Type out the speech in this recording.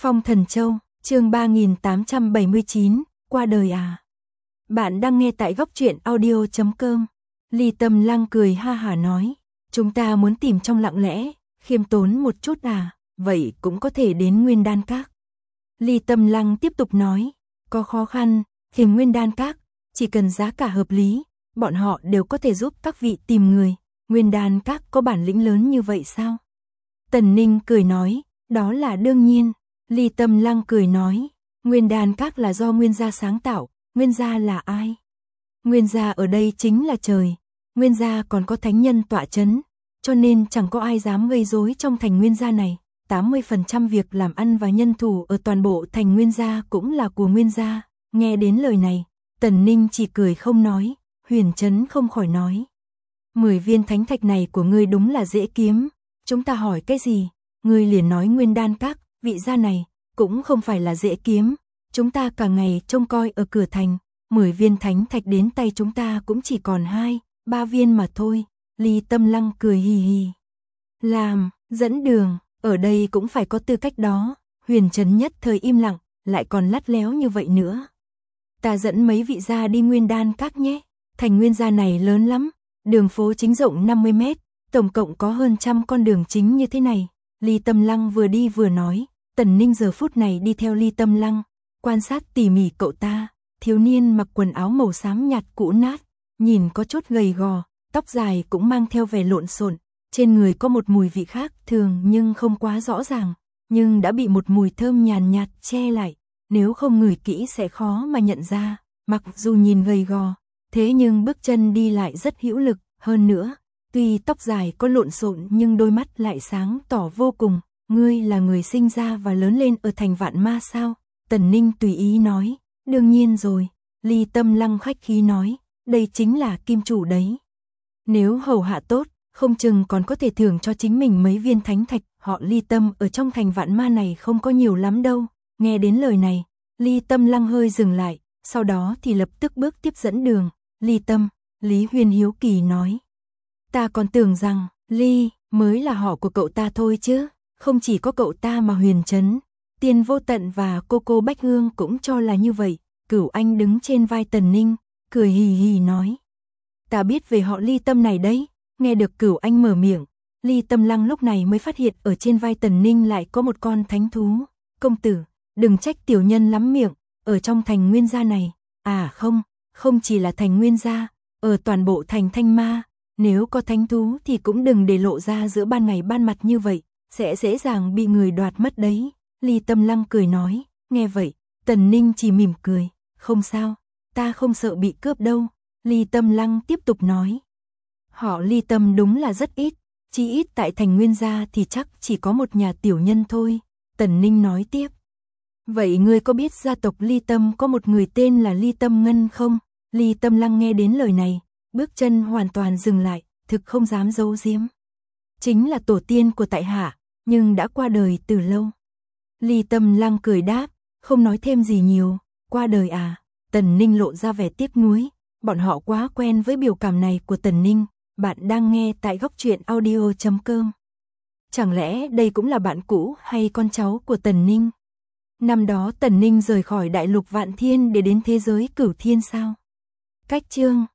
Phong Thần Châu, chương 3879, qua đời à. Bạn đang nghe tại góc truyện audio.com. Ly Tâm Lăng cười ha hả nói, chúng ta muốn tìm trong lặng lẽ, khiêm tốn một chút à, vậy cũng có thể đến Nguyên Đan Các. Ly Tâm Lăng tiếp tục nói, có khó khăn, tìm Nguyên Đan Các, chỉ cần giá cả hợp lý, bọn họ đều có thể giúp các vị tìm người. Nguyên Đan Các có bản lĩnh lớn như vậy sao? Tần Ninh cười nói, đó là đương nhiên. Ly Tâm Lăng cười nói, Nguyên Đan Các là do Nguyên gia sáng tạo, Nguyên gia là ai? Nguyên gia ở đây chính là trời, Nguyên gia còn có thánh nhân tọa chấn, cho nên chẳng có ai dám gây rối trong thành Nguyên gia này. 80% việc làm ăn và nhân thủ ở toàn bộ thành Nguyên gia cũng là của Nguyên gia. Nghe đến lời này, Tần Ninh chỉ cười không nói. Huyền Trấn không khỏi nói, 10 viên thánh thạch này của ngươi đúng là dễ kiếm, chúng ta hỏi cái gì, ngươi liền nói Nguyên Đan Các, vị gia này cũng không phải là dễ kiếm, chúng ta cả ngày trông coi ở cửa thành, 10 viên thánh thạch đến tay chúng ta cũng chỉ còn 2-3 viên mà thôi. Ly Tâm Lăng cười hì hì, làm dẫn đường, ở đây cũng phải có tư cách đó. Huyền Trấn nhất thời im lặng, lại còn lắt léo như vậy nữa. Ta dẫn mấy vị gia đi Nguyên Đan Các nhé. Thành Nguyên gia này lớn lắm, đường phố chính rộng 50 mét, tổng cộng có hơn 100 con đường chính như thế này. Ly Tâm Lăng vừa đi vừa nói, Tần Ninh giờ phút này đi theo Ly Tâm Lăng, quan sát tỉ mỉ cậu ta, thiếu niên mặc quần áo màu xám nhạt cũ nát, nhìn có chút gầy gò, tóc dài cũng mang theo vẻ lộn xộn, trên người có một mùi vị khác thường nhưng không quá rõ ràng, nhưng đã bị một mùi thơm nhàn nhạt che lại, nếu không ngửi kỹ sẽ khó mà nhận ra. Mặc dù nhìn gầy gò, thế nhưng bước chân đi lại rất hữu lực, hơn nữa, tuy tóc dài có lộn xộn nhưng đôi mắt lại sáng tỏ vô cùng. Ngươi là người sinh ra và lớn lên ở thành Vạn Ma sao? Tần Ninh tùy ý nói, đương nhiên rồi. Ly Tâm Lăng khách khí nói, đây chính là kim chủ đấy. Nếu hầu hạ tốt, không chừng còn có thể thưởng cho chính mình mấy viên thánh thạch. Họ Ly Tâm ở trong thành Vạn Ma này không có nhiều lắm đâu. Nghe đến lời này, Ly Tâm Lăng hơi dừng lại, sau đó thì lập tức bước tiếp dẫn đường. Ly Tâm, Lý Huyên hiếu kỳ nói, ta còn tưởng rằng Ly mới là họ của cậu ta thôi chứ, không chỉ có cậu ta mà Huyền Trấn, Tiên Vô Tận và cô Bách Hương cũng cho là như vậy. Cửu Anh đứng trên vai Tần Ninh, cười hì hì nói, ta biết về họ Ly Tâm này đấy. Nghe được Cửu Anh mở miệng, Ly Tâm Lăng lúc này mới phát hiện ở trên vai Tần Ninh lại có một con thánh thú. Công tử, đừng trách tiểu nhân lắm miệng, ở trong thành Nguyên gia này, à không chỉ là thành Nguyên gia, ở toàn bộ thành Thanh Ma, nếu có thánh thú thì cũng đừng để lộ ra giữa ban ngày ban mặt như vậy, sẽ dễ dàng bị người đoạt mất đấy. Ly Tâm Lăng cười nói, nghe vậy, Tần Ninh chỉ mỉm cười, không sao, ta không sợ bị cướp đâu. Ly Tâm Lăng tiếp tục nói, họ Ly Tâm đúng là rất ít, chỉ ít tại thành Nguyên gia thì chắc chỉ có một nhà tiểu nhân thôi. Tần Ninh nói tiếp, vậy ngươi có biết gia tộc Ly Tâm có một người tên là Ly Tâm Ngân không? Ly Tâm Lăng nghe đến lời này, bước chân hoàn toàn dừng lại, thực không dám giấu giếm. Chính là tổ tiên của tại hạ, nhưng đã qua đời từ lâu. Ly Tâm Lăng cười đáp, không nói thêm gì nhiều. Qua đời à? Tần Ninh lộ ra vẻ tiếc nuối, bọn họ quá quen với biểu cảm này của Tần Ninh. Bạn đang nghe tại góc truyện audio.com. Chẳng lẽ đây cũng là bạn cũ hay con cháu của Tần Ninh? Năm đó Tần Ninh rời khỏi đại lục Vạn Thiên để đến thế giới Cửu Thiên sao? Cách chương